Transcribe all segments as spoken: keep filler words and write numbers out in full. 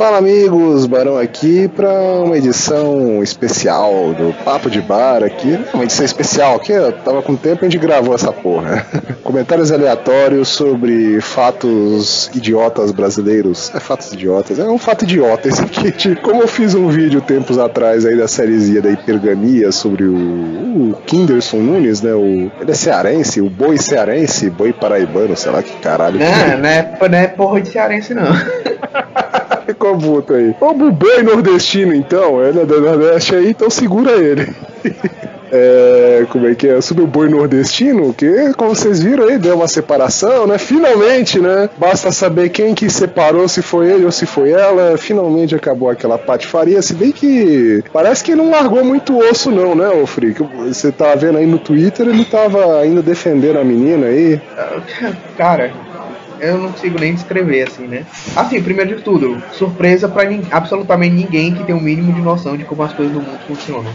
Fala amigos, Barão aqui para uma edição especial do Papo de Bar aqui, uma edição especial que eu tava com tempo e a gente gravou essa porra. Comentários aleatórios sobre fatos idiotas brasileiros. É fatos idiotas, é um fato idiota esse aqui. Como eu fiz um vídeo tempos atrás aí da sériezinha da hipergamia sobre o, o Whindersson Nunes, né? O, ele é cearense, o boi cearense, boi paraibano, sei lá que caralho. Não, não é, não é porra de cearense não. Ficou puto aí. O boi nordestino então, ele é do Nordeste aí, então segura ele. É, como é que é? Sobre o boi nordestino, que como vocês viram aí, deu uma separação, né? Finalmente, né? Basta saber quem que separou, se foi ele ou se foi ela. Finalmente acabou aquela patifaria, se bem que parece que ele não largou muito osso não, né, ô Frick? Você tá vendo aí no Twitter, ele tava ainda defendendo a menina aí. Cara, eu não consigo nem descrever, assim, né? Assim, primeiro de tudo, surpresa pra nin- absolutamente ninguém que tem o um mínimo de noção de como as coisas do mundo funcionam.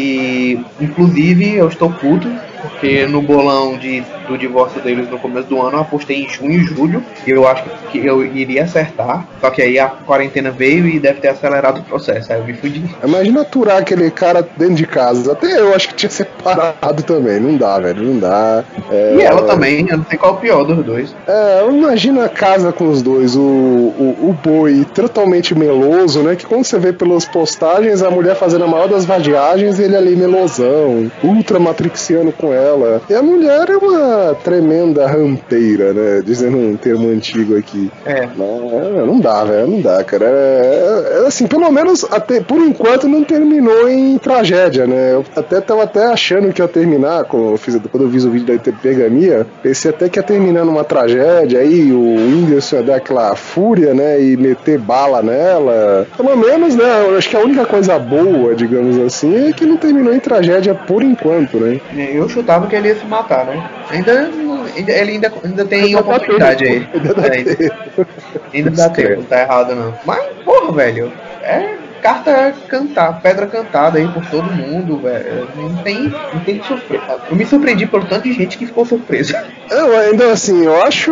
E, inclusive, eu estou puto, porque no bolão de, do divórcio deles no começo do ano, eu apostei em junho e julho, e eu acho que eu iria acertar, só que aí a quarentena veio e deve ter acelerado o processo, aí eu me fudi. Imagina aturar aquele cara dentro de casa, até eu acho que tinha separado também, não dá, velho, não dá. É... E ela também, eu não sei qual é o pior dos dois. É, imagina a casa com os dois, o, o, o boi totalmente meloso, né, que quando você vê pelas postagens, a mulher fazendo a maior das vadiagens, ele ali melosão, ultra matrixiano com ela. E a mulher é uma tremenda rampeira, né? Dizendo um termo antigo aqui. É. Não, não dá, velho. Não dá, cara. É, é, assim, pelo menos até, por enquanto não terminou em tragédia, né? Eu até tava até achando que ia terminar, quando eu, fiz, quando eu vi o vídeo da hipergamia, pensei até que ia terminar numa tragédia, aí o Whindersson ia dar aquela fúria, né? E meter bala nela. Pelo menos, né? Eu acho que a única coisa boa, digamos assim, é que não terminou em tragédia por enquanto, né? Eu chutava que ele ia se matar, né? Ainda, ainda ele ainda, ainda tem ainda oportunidade aí. Ainda dá, é, ainda, ainda dá tempo, não tá errado não. Mas, porra, velho, é carta cantar, pedra cantada aí por todo mundo, velho. Não tem, não tem surpresa. Eu me surpreendi por tanta gente que ficou surpresa. Eu ainda assim, eu acho.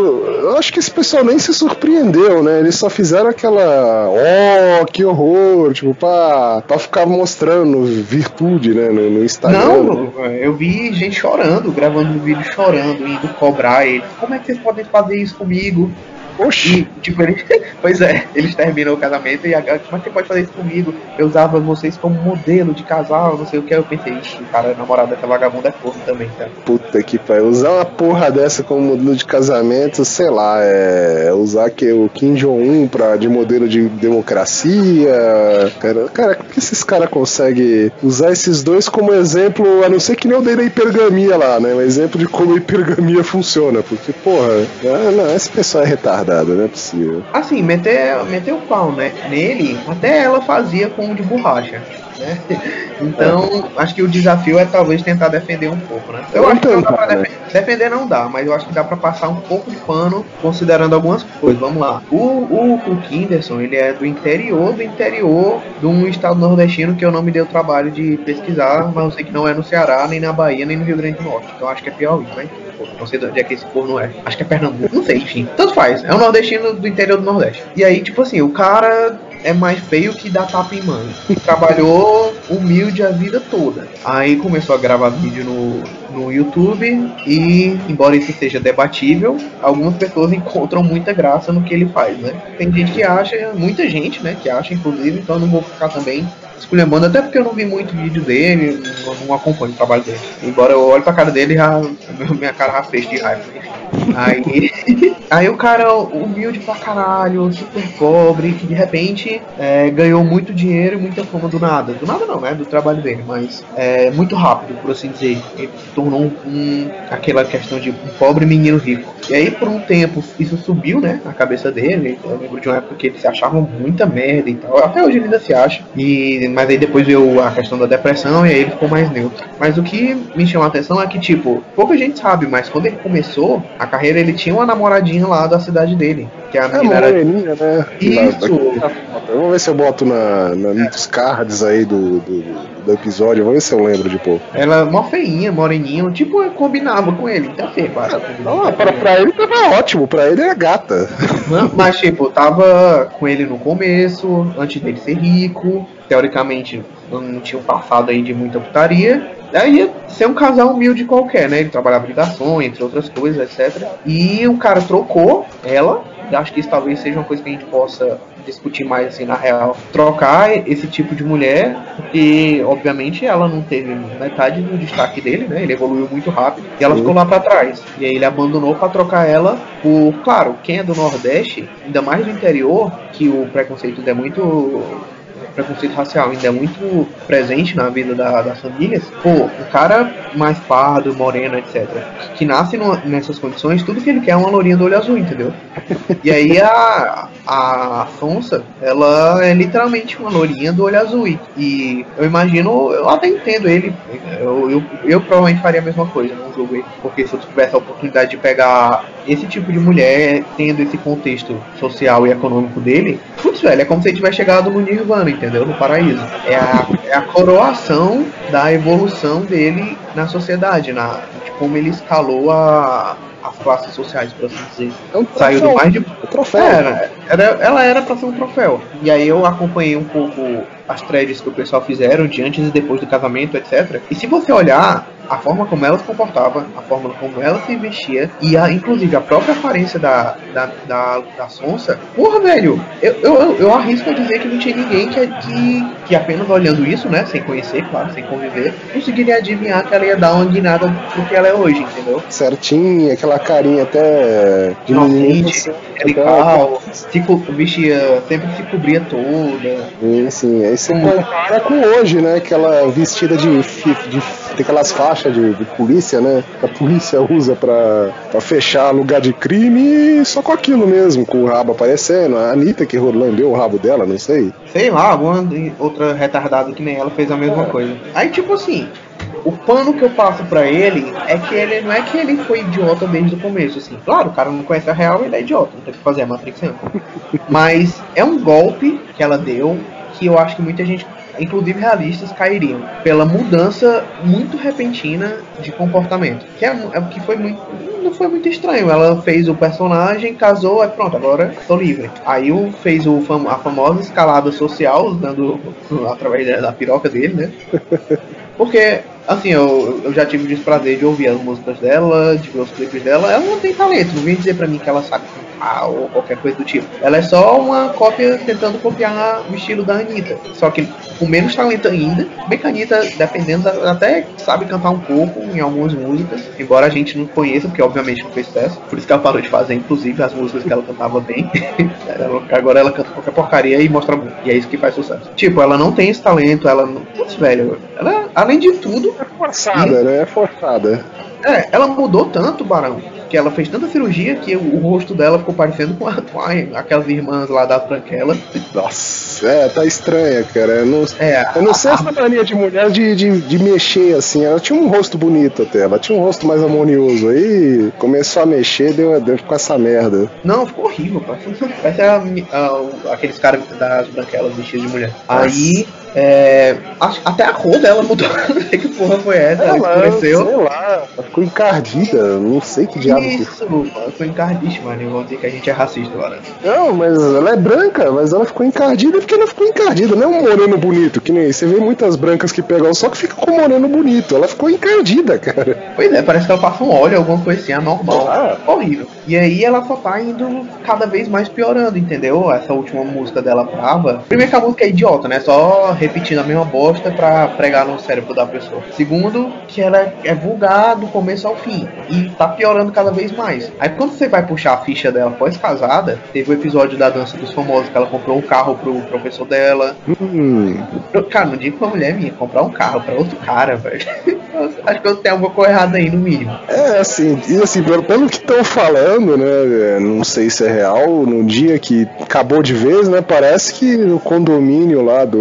Eu acho que esse pessoal nem se surpreendeu, né? Eles só fizeram aquela. Oh, que horror! Tipo, pra, pra ficar mostrando virtude, né? No, no Instagram. Não, eu vi gente chorando, gravando um vídeo chorando, indo cobrar eles. Como é que vocês podem fazer isso comigo? Oxi. E, tipo, eles, pois é, eles terminam o casamento e agora, como é que você pode fazer isso comigo? Eu usava vocês como modelo de casal, não sei o que. Eu pensei, ixi, cara, a namorada dessa vagabunda é corno também, tá? Puta que pariu. Usar uma porra dessa como modelo de casamento, sei lá, é. Usar que o Kim Jong-un pra, de modelo de democracia. Cara, cara, por que esses caras conseguem usar esses dois como exemplo, a não ser que nem eu dei na hipergamia lá, né? Um exemplo de como a hipergamia funciona. Porque, porra, ah, não, esse pessoal é retardado. Não é possível. Assim, meter, meter o pau, né? Nele, até ela fazia com o de borracha, né? Então, é. Acho que o desafio é talvez tentar defender um pouco, né? Eu, eu acho que não dá pra defender. Né? Defender não dá, mas eu acho que dá pra passar um pouco de pano considerando algumas coisas. Vamos lá. O, o, o Whindersson, ele é do interior do interior de um estado nordestino que eu não me dei o trabalho de pesquisar, mas eu sei que não é no Ceará, nem na Bahia, nem no Rio Grande do Norte. Então acho que é Piauí, né? Não sei de onde é que esse corno é. Acho que é Pernambuco. Não sei, enfim. Tanto faz. É um nordestino do interior do Nordeste. E aí, tipo assim, o cara é mais feio que dá tapa em mãe. Trabalhou humilde a vida toda. Aí começou a gravar vídeo no, no YouTube e, embora isso seja debatível, algumas pessoas encontram muita graça no que ele faz, né? Tem gente que acha, muita gente, né, que acha, inclusive, então eu não vou ficar também esculhambando, até porque eu não vi muito vídeo dele, não, não acompanho o trabalho dele. Embora eu olhe pra cara dele e já, minha cara já fez de raiva. Aí, aí o cara humilde pra caralho, super pobre, que de repente é, ganhou muito dinheiro e muita fama do nada. Do nada não, né? Do trabalho dele, mas é, muito rápido, por assim dizer. Ele se tornou um, um, aquela questão de um pobre menino rico. E aí por um tempo isso subiu, né? Na cabeça dele. Eu lembro de uma época que ele se achava muita merda e tal. Até hoje ele ainda se acha. E, mas aí depois veio a questão da depressão e aí ele ficou mais neutro. Mas o que me chamou a atenção é que, tipo, pouca gente sabe, mas quando ele começou a carreira, ele tinha uma namoradinha lá da cidade dele. Que a É, menina era... moreninha, né? Isso! Vamos ver se eu boto na, na, nos cards aí do, do, do episódio, vamos ver se eu lembro de pôr. Ela mó feinha, moreninha, tipo, combinava com ele. Então, assim, claro. Não, pra, pra ele tava ótimo, pra ele era gata. Não, mas, tipo, tava com ele no começo, antes dele ser rico. Teoricamente, não tinha um passado aí de muita putaria. Daí ia ser um casal humilde qualquer, né? Ele trabalhava de garçom, entre outras coisas, etcétera. E o cara trocou ela. Acho que isso talvez seja uma coisa que a gente possa discutir mais assim na real. Trocar esse tipo de mulher, porque obviamente ela não teve metade do destaque dele, né? Ele evoluiu muito rápido e ela ficou lá pra trás. E aí ele abandonou pra trocar ela por, claro, quem é do Nordeste, ainda mais do interior, que o preconceito é muito... preconceito racial ainda é muito presente na vida da, das famílias. Pô, um cara mais pardo, moreno, etcétera, que nasce no, nessas condições, tudo que ele quer é uma lourinha do olho azul, entendeu? E aí a, a Sonsa, ela é literalmente uma lourinha do olho azul. E, e eu imagino, eu até entendo ele, eu, eu, eu provavelmente faria a mesma coisa, não julgo ele, porque se eu tivesse a oportunidade de pegar esse tipo de mulher, tendo esse contexto social e econômico dele, putz, velho, é como se ele tivesse chegado no Nirvana, entendeu? No paraíso. É a, é a coroação da evolução dele na sociedade, na, de como ele escalou a, as classes sociais, por assim dizer. É um troféu, saiu do mais de... um troféu. Era, era, ela era pra ser um troféu. E aí eu acompanhei um pouco as threads que o pessoal fizeram de antes e depois do casamento, etcétera. E se você olhar a forma como ela se comportava, a forma como ela se vestia e a, inclusive a própria aparência da, da, da, da Sonsa, porra, velho, eu, eu, eu arrisco a dizer que não tinha ninguém que, que, que apenas olhando isso, né, sem conhecer, claro, sem conviver, conseguiria adivinhar que ela ia dar uma guinada pro que ela é hoje, entendeu? Certinha, aquela carinha até de inocente, angelical, se vestia, sempre se cobria toda. Sim, sim, aí você compara com hoje, né, aquela vestida de, de tem aquelas faixas de, de polícia, né? Que a polícia usa pra, pra fechar lugar de crime, só com aquilo mesmo, com o rabo aparecendo. A Anitta que lambeu o rabo dela, não sei. Sei lá, alguma outra retardada que nem ela fez a mesma é. coisa. Aí, tipo assim, o pano que eu passo pra ele é que ele não é que ele foi idiota desde o começo, assim. Claro, o cara não conhece a real, ele é idiota, não tem o que fazer, a Matrix sempre. Mas é um golpe que ela deu que eu acho que muita gente, inclusive realistas, cairiam pela mudança muito repentina de comportamento, que é, é que foi muito, não foi muito estranho. Ela fez o personagem, casou, é pronto, agora tô livre. Aí o, fez o fam, a famosa escalada social, dando através da, da piroca dele, né? Porque assim, eu, eu já tive o desprazer de ouvir as músicas dela, de ver os clipes dela. Ela não tem talento, não vem dizer pra mim que ela sabe cantar ou qualquer coisa do tipo. Ela é só uma cópia tentando copiar o estilo da Anitta, só que com menos talento ainda. Bem que a Anitta, dependendo, da, até sabe cantar um pouco em algumas músicas, embora a gente não conheça, porque obviamente não fez sucesso. Por isso que ela parou de fazer, inclusive, as músicas que ela cantava bem. Agora ela canta qualquer porcaria e mostra muito. E é isso que faz sucesso. Tipo, ela não tem esse talento, ela não... Putz, velho, ela, além de tudo... É forçada, e... né? É forçada. É, ela mudou tanto, Barão, que ela fez tanta cirurgia que o, o rosto dela ficou parecendo com, a, com a, aquelas irmãs lá da Branquela. Nossa, é, tá estranha, cara. Eu não, é, eu não a, sei a, essa mania de mulher de, de, de mexer assim. Ela tinha um rosto bonito até, ela tinha um rosto mais harmonioso. Aí começou a mexer, deu, deu com essa merda. Não, ficou horrível, cara. Parece a, a, aqueles caras das Branquelas vestidos de mulher. Nossa. Aí. É, até a cor dela mudou. Não sei que porra foi essa. Ela escureceu. Sei lá, ela ficou encardida. Não sei que diabo Isso, que foi. Ela ficou encardíssima, né? Vão dizer que a gente é racista agora. Não, mas ela é branca, mas ela ficou encardida porque ela ficou encardida. Não é um moreno bonito, que nem você vê muitas brancas que pegam só que fica com moreno bonito. Ela ficou encardida, cara. Pois é, parece que ela passa um óleo, alguma coisa assim, anormal. Ah. Horrível. E aí ela só tá indo cada vez mais piorando, entendeu? Essa última música dela, Brava. Primeiro que a música é idiota, né? Só repetindo a mesma bosta pra pregar no cérebro da pessoa. Segundo, que ela é vulgar do começo ao fim. E tá piorando cada vez mais. Aí quando você vai puxar a ficha dela pós-casada, teve o episódio da Dança dos Famosos, que ela comprou um carro pro professor dela. Hum. Cara, não digo pra mulher minha, comprar um carro pra outro cara, velho. acho que eu tenho alguma coisa errada aí, no mínimo. É, assim, e assim, pelo, pelo que estão falando, né, não sei se é real, no dia que acabou de vez, né, parece que no condomínio lá do,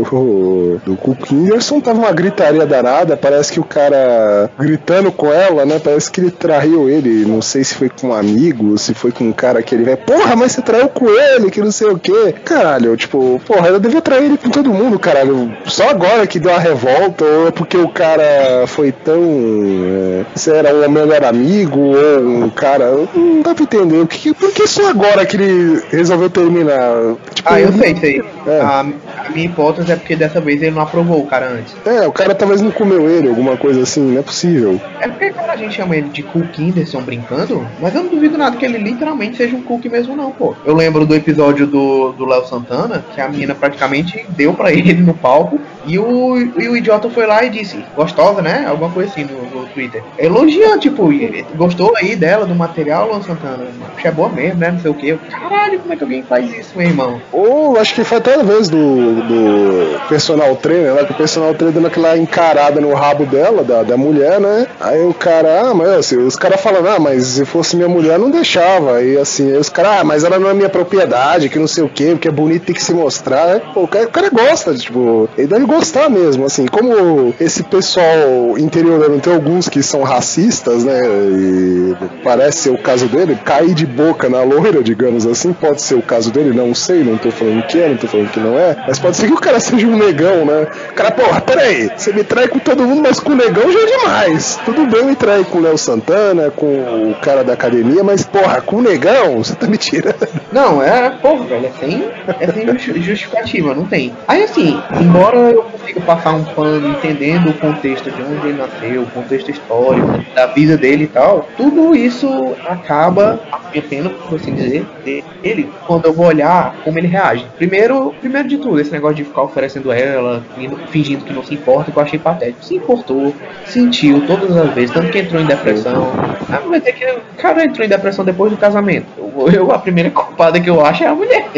do Cook Whindersson tava uma gritaria danada, parece que o cara gritando com ela, né, parece que ele traiu ele, não sei se foi com um amigo, se foi com um cara que ele vai, porra, mas você traiu com ele, que não sei o que, caralho, tipo, porra, eu devia trair ele com todo mundo, caralho, só agora que deu a revolta, ou é porque o cara foi tão, é, se era um melhor amigo, ou um cara, não dá pra entender, o que, por que só agora que ele resolveu terminar? Tipo, ah, eu sei, sei. É. A, a minha hipótese é porque dessa vez ele não aprovou o cara antes. É, o cara talvez não comeu ele, alguma coisa assim, não é possível. É porque quando a gente chama ele de Cook Whindersson brincando, mas eu não duvido nada que ele literalmente seja um Cook mesmo não, pô. Eu lembro do episódio do do Léo Santana, que a menina praticamente deu pra ele no palco, e o, e o idiota foi lá e disse, gostosa, né? Alguma coisa assim no, no Twitter. Elogiando, tipo, gostou aí dela, do material, Léo Santana? Puxa, é boa mesmo, né? Não sei o que. Caralho, como é que alguém faz isso, meu irmão? Ou acho que foi até a vez do, do personal trainer, né? Que o personal trainer dando aquela encarada no rabo dela, da, da mulher, né? Aí o cara, ah, mas assim, os caras falando, ah, mas se fosse minha mulher não deixava. Aí assim, aí os caras, ah, mas ela não é minha propriedade, que não sei o que, porque é bonito, tem que se mostrar, né? Pô, o cara, o cara gosta, tipo, ele deve gostar mesmo, assim, como esse pessoal interiorano tem alguns que são racistas, né? E parece ser o caso dele, cair de boca na loira, digamos assim, pode ser o caso dele, não sei, não tô falando que é, não tô falando que não é, mas pode ser que o cara seja um negão, né? O cara, porra, peraí, você me trai com todo mundo, mas com o negão já é demais. Tudo bem me trair com o Léo Santana, com o cara da academia, mas porra, com o negão, você tá me tirando. Não, é, porra, velho, é sem, é sem justificativa, não tem. Aí assim, embora eu consiga passar um pano entendendo o contexto de onde ele nasceu, o contexto histórico, da vida dele e tal, tudo isso acaba arrependendo, por assim dizer, dele, quando eu vou olhar como ele reage. Primeiro, primeiro de tudo, esse negócio de ficar oferecendo ela, fingindo que não se importa, que eu achei patético. Se importou, sentiu todas as vezes, tanto que entrou em depressão. Ah, vai ter que o cara entrou em depressão depois do casamento. Eu, eu a primeira culpada que eu acho é a mulher.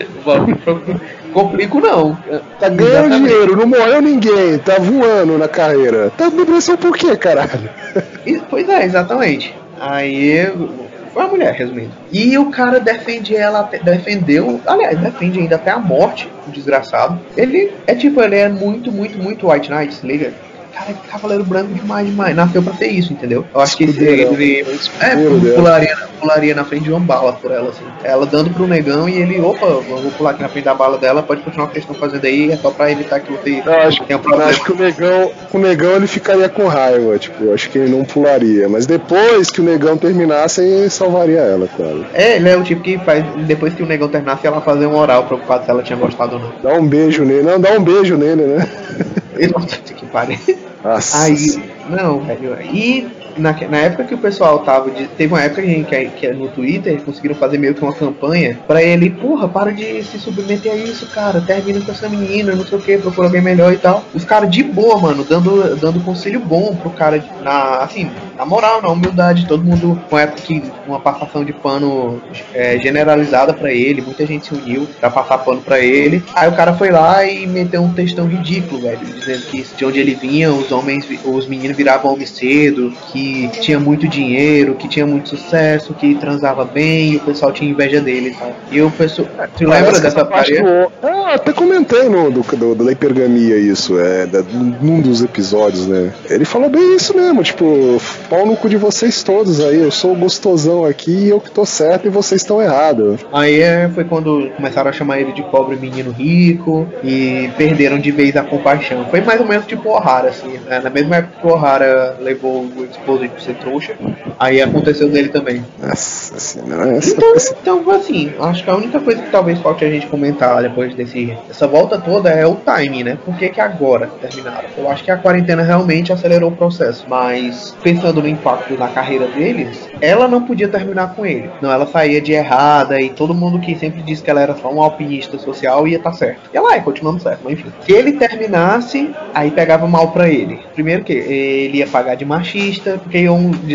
Complico não. Tá ganhando dinheiro, não morreu ninguém, tá voando na carreira. Tá em depressão por quê, caralho? E, pois é, exatamente. Aí foi a mulher, resumindo. E o cara defende ela, defendeu, aliás, defende ainda até a morte, o desgraçado. Ele é tipo, ele é muito, muito, muito White Knight, se liga? Cara, é cavaleiro branco demais, demais. Nasceu pra ser isso, entendeu? Eu acho que esse, ele é, pularia, pularia na frente de uma bala por ela, assim. Ela dando pro negão e ele, opa, eu vou pular aqui na frente da bala dela, pode continuar o que eles estão fazendo aí, é só pra evitar que você eu acho, tenha um problema. Acho que o negão, o negão ele ficaria com raiva, tipo, eu acho que ele não pularia. Mas depois que o negão terminasse, ele salvaria ela, claro. É, ele é o tipo que faz, depois que o negão terminasse, ela fazer um oral preocupado se ela tinha gostado ou não. Dá um beijo nele, não, dá um beijo nele, né? Nossa, que pariu. Nossa. Aí, não, velho. E na, na época que o pessoal tava. De, teve uma época que, que, que no Twitter conseguiram fazer meio que uma campanha pra ele, porra, para de se submeter a isso, cara. Termina com essa menina, não sei o que, procura alguém melhor e tal. Os caras de boa, mano, dando, dando conselho bom pro cara, na, assim, na moral, na humildade. Todo mundo, uma época que uma passação de pano é, generalizada pra ele, muita gente se uniu pra passar pano pra ele. Aí o cara foi lá e meteu um textão ridículo, velho, dizendo que de onde ele vinha, os homens, os meninos viravam homem cedo, que tinha muito dinheiro, que tinha muito sucesso, que transava bem, e o pessoal tinha inveja dele e tal. E o pessoal. Tu lembra dessa parte? Eu ah, até comentei no do, do, da hipergamia isso, é, da, num dos episódios, né? Ele falou bem isso mesmo, tipo, pau no cu de vocês todos aí, eu sou o gostosão aqui e eu que tô certo e vocês estão errados. Aí é, foi quando começaram a chamar ele de pobre menino rico e perderam de vez a compaixão. Foi mais ou menos tipo o O'Hara, assim, né? Na mesma época que o O'Hara levou o esposo de ser trouxa, aí aconteceu dele também. Nossa senhora, essa, então, essa... então, assim, acho que a única coisa que talvez falte a gente comentar depois desse, dessa volta toda é o timing, né? Por que que agora terminaram? Eu acho que a quarentena realmente acelerou o processo, mas pensando no impacto na carreira deles, ela não podia terminar com ele. Não, ela saía de errada e todo mundo que sempre disse que ela era só um alpinista social ia estar certo. E ela é, continuando certo, mas enfim. Se ele terminasse, aí pegava mal pra ele. Primeiro que ele ia pagar de machista, porque iam dizer que era por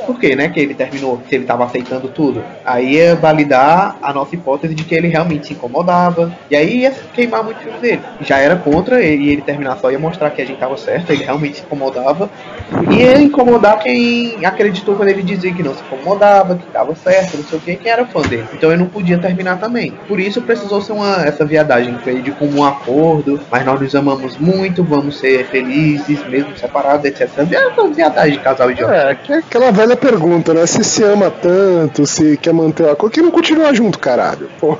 por quê, né, que ele terminou, se ele tava aceitando tudo. Aí ia validar a nossa hipótese de que ele realmente se incomodava, e aí ia queimar muito o filme dele. Já era contra ele, e ele terminar só ia mostrar que a gente tava certo, ele realmente se incomodava, e ia incomodar quem acreditou quando ele dizia que não se incomodava, que tava certo, não sei o que, quem era fã dele. Então ele não podia terminar também. Por isso precisou ser uma, essa viadagem feita de comum acordo, mas nós nos amamos muito, vamos ser felizes, mesmo separados, etcétera. É uma viadagem de casal idiota. É, que é aquela velha pergunta, né? Se se ama tanto, se quer manter a coisa, que não continuar junto, caralho. Porra.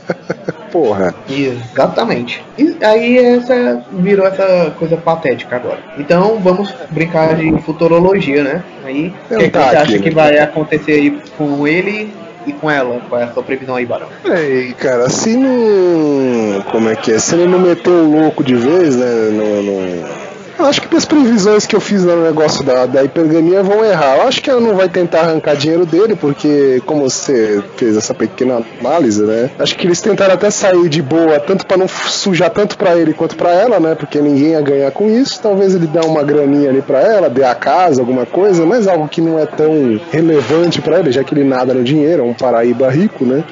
Porra. Exatamente. E aí essa virou essa coisa patética agora. Então vamos brincar de futurologia, né? Aí o que, é que você acha que vai acontecer aí com ele e com ela? Qual é a sua previsão aí, Barão? Ei, cara, se não. Como é que é? Se ele não meteu o louco de vez, né? No, no... Eu acho que as previsões que eu fiz no negócio da, da hipergamia vão errar. Eu acho que ela não vai tentar arrancar dinheiro dele, porque, como você fez essa pequena análise, né? Acho que eles tentaram até sair de boa, tanto pra não sujar tanto pra ele quanto pra ela, né? Porque ninguém ia ganhar com isso. Talvez ele dê uma graninha ali pra ela, dê a casa, alguma coisa, mas algo que não é tão relevante pra ele, já que ele nada no dinheiro, é um paraíba rico, né?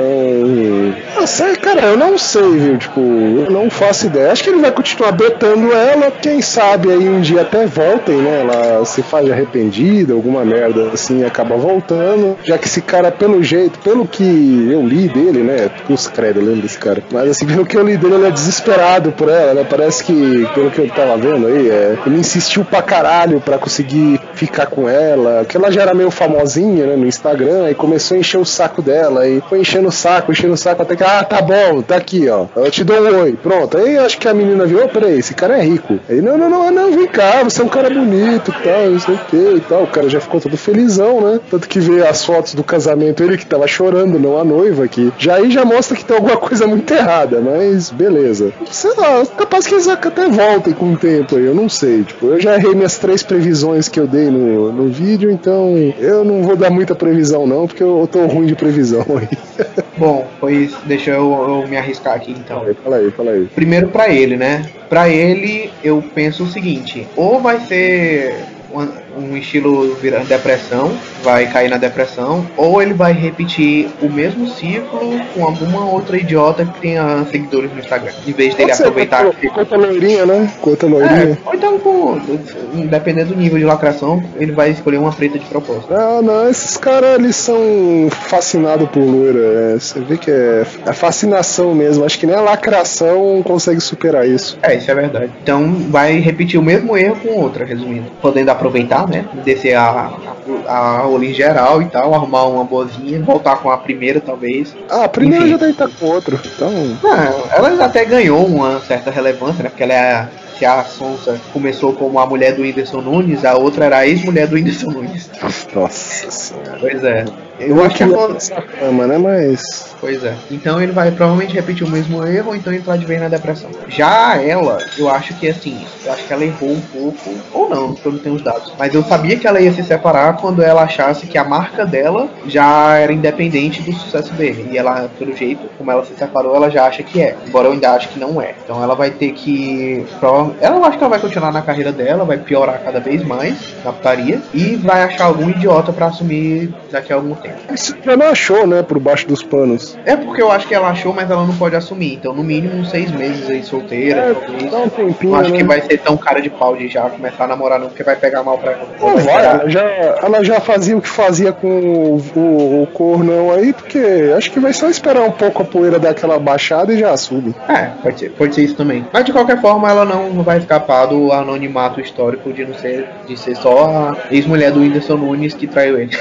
Então. Não sei, cara, eu não sei, viu? Tipo, eu não faço ideia. Acho que ele vai continuar betando ela, quem sabe aí um dia até voltem, né? Ela se faz arrependida, alguma merda assim, acaba voltando. Já que esse cara, pelo jeito, pelo que eu li dele, né? Os credo, eu lembro desse cara. Mas assim, pelo que eu li dele, ele é desesperado por ela, né? Parece que, pelo que eu tava vendo aí, é, ele insistiu pra caralho pra conseguir ficar com ela. Que ela já era meio famosinha, né? No Instagram, e começou a encher o saco dela. E foi enchendo o saco, enchendo o saco, até que, ah, tá bom, tá aqui, ó. Eu te dou um oi. Pronto. Aí acho que a menina viu, oh, peraí, esse cara é rico. Aí, não, não, não, não, vem cá, você é um cara bonito e tal, não sei o que e tal. O cara já ficou todo felizão, né? Tanto que veio as fotos do casamento, ele que tava chorando, não a noiva aqui. Já aí já mostra que tem alguma coisa muito errada, mas beleza. Sei lá, capaz que eles até voltem com o tempo aí, eu não sei. Tipo, eu já errei minhas três previsões que eu dei no, no vídeo, então eu não vou dar muita previsão não, porque eu, eu tô ruim de previsão aí. Bom, pois deixa eu, eu me arriscar aqui então. Fala aí, fala aí, fala aí. Primeiro pra ele, né? Pra ele, eu penso o seguinte: ou vai ser um, um estilo virando depressão, vai cair na depressão, ou ele vai repetir o mesmo ciclo com alguma outra idiota que tenha seguidores no Instagram, em vez dele aproveitar que conta loirinha, né? Conta loirinha. É, ou então, com, dependendo do nível de lacração, ele vai escolher uma preta de propósito. Ah, não, esses caras, eles são fascinados por loira, é, você vê que é, é fascinação mesmo, acho que nem a lacração consegue superar isso. É, isso é verdade. Então vai repetir o mesmo erro com outra, resumindo, podendo aproveitar, né, descer a, a, a aula em geral e tal, arrumar uma boazinha, voltar com a primeira talvez. Ah, a primeira enfim. Já deve estar com outro, então... Não, ela até ganhou uma certa relevância, né, porque ela é... Se a Sonsa começou como a mulher do Whindersson Nunes, a outra era a ex-mulher do Whindersson Nunes. Nossa senhora. Pois é. Eu, eu acho que essa fama, né? Mas. Pois é. Então ele vai provavelmente repetir o mesmo erro, ou então entrar de vez na depressão. Já ela, eu acho que assim, eu acho que ela errou um pouco, ou não, porque eu não tenho os dados. Mas eu sabia que ela ia se separar quando ela achasse que a marca dela já era independente do sucesso dele. E ela, pelo jeito, como ela se separou, ela já acha que é. Embora eu ainda acho que não é. Então ela vai ter que. Ela eu acho que ela vai continuar na carreira dela, vai piorar cada vez mais na putaria e vai achar algum idiota pra assumir daqui a algum tempo. Isso já não achou, né? Por baixo dos panos. É porque eu acho que ela achou, mas ela não pode assumir. Então, no mínimo, uns seis meses aí solteira. É, talvez. dá um tempinho, não acho né? que vai ser tão cara de pau de já começar a namorar, não, porque vai pegar mal pra ela. Não vai, ela já, ela já fazia o que fazia com o, o, o cornão aí, porque acho que vai só esperar um pouco a poeira dar aquela baixada e já assume. É, pode ser, pode ser isso também. Mas de qualquer forma, ela não vai escapar do anonimato histórico de não ser, de ser só a ex-mulher do Whindersson Nunes que traiu ele.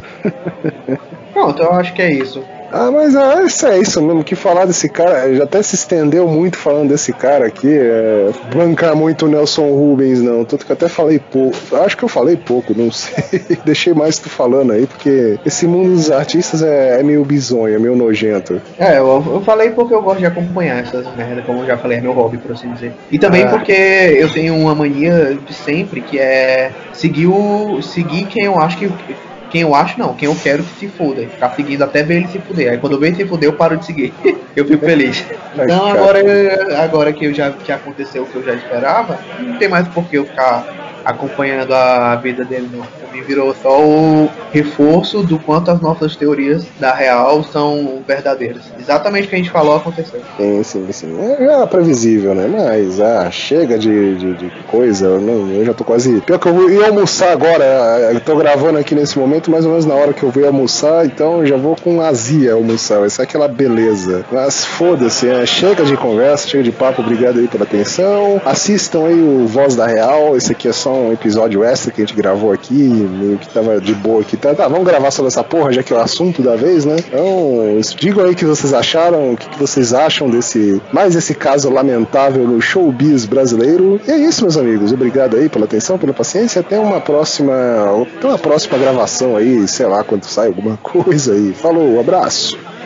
Pronto, eu acho que é isso. Ah, mas é isso, é isso mesmo, que falar desse cara, já até se estendeu muito falando desse cara aqui, é, bancar muito o Nelson Rubens não, tanto que eu até falei pouco, acho que eu falei pouco, não sei, deixei mais tu falando aí, porque esse mundo dos artistas é, é meio bizonho, é meio nojento. É, eu, eu falei porque eu gosto de acompanhar essas merdas, como eu já falei, é meu hobby, por assim dizer. E também ah. porque eu tenho uma mania de sempre, que é seguir, o, seguir quem eu acho que... Quem eu acho não, quem eu quero que se foda. Ficar seguindo até ver ele se fuder. Aí quando eu vejo ele se fuder, eu paro de seguir. Eu fico feliz. Então agora, agora que, eu já, que aconteceu o que eu já esperava, não tem mais por que eu ficar acompanhando a vida dele, não. Pra mim virou só o reforço do quanto as nossas teorias da real são verdadeiras. Exatamente o que a gente falou aconteceu. Sim, sim, sim. É, é previsível, né? Mas, ah, chega de, de, de coisa. Eu, não, eu já tô quase... Pior que eu ia almoçar agora. Eu tô gravando aqui nesse momento, mais ou menos na hora que eu vou almoçar, então eu já vou com azia almoçar. Vai ser aquela beleza. Mas foda-se, né? Chega de conversa, chega de papo. Obrigado aí pela atenção. Assistam aí o Voz da Real. Esse aqui é só um episódio extra que a gente gravou aqui, meio que tava de boa aqui. Tá, tá, vamos gravar sobre essa porra, já que é o assunto da vez, né? Então, digam aí o que vocês acharam, o que, que vocês acham desse, mais esse caso lamentável no showbiz brasileiro. E é isso, meus amigos. Obrigado aí pela atenção, pela paciência. Até uma próxima, até uma próxima gravação aí, sei lá, quando sai alguma coisa aí. Falou, abraço.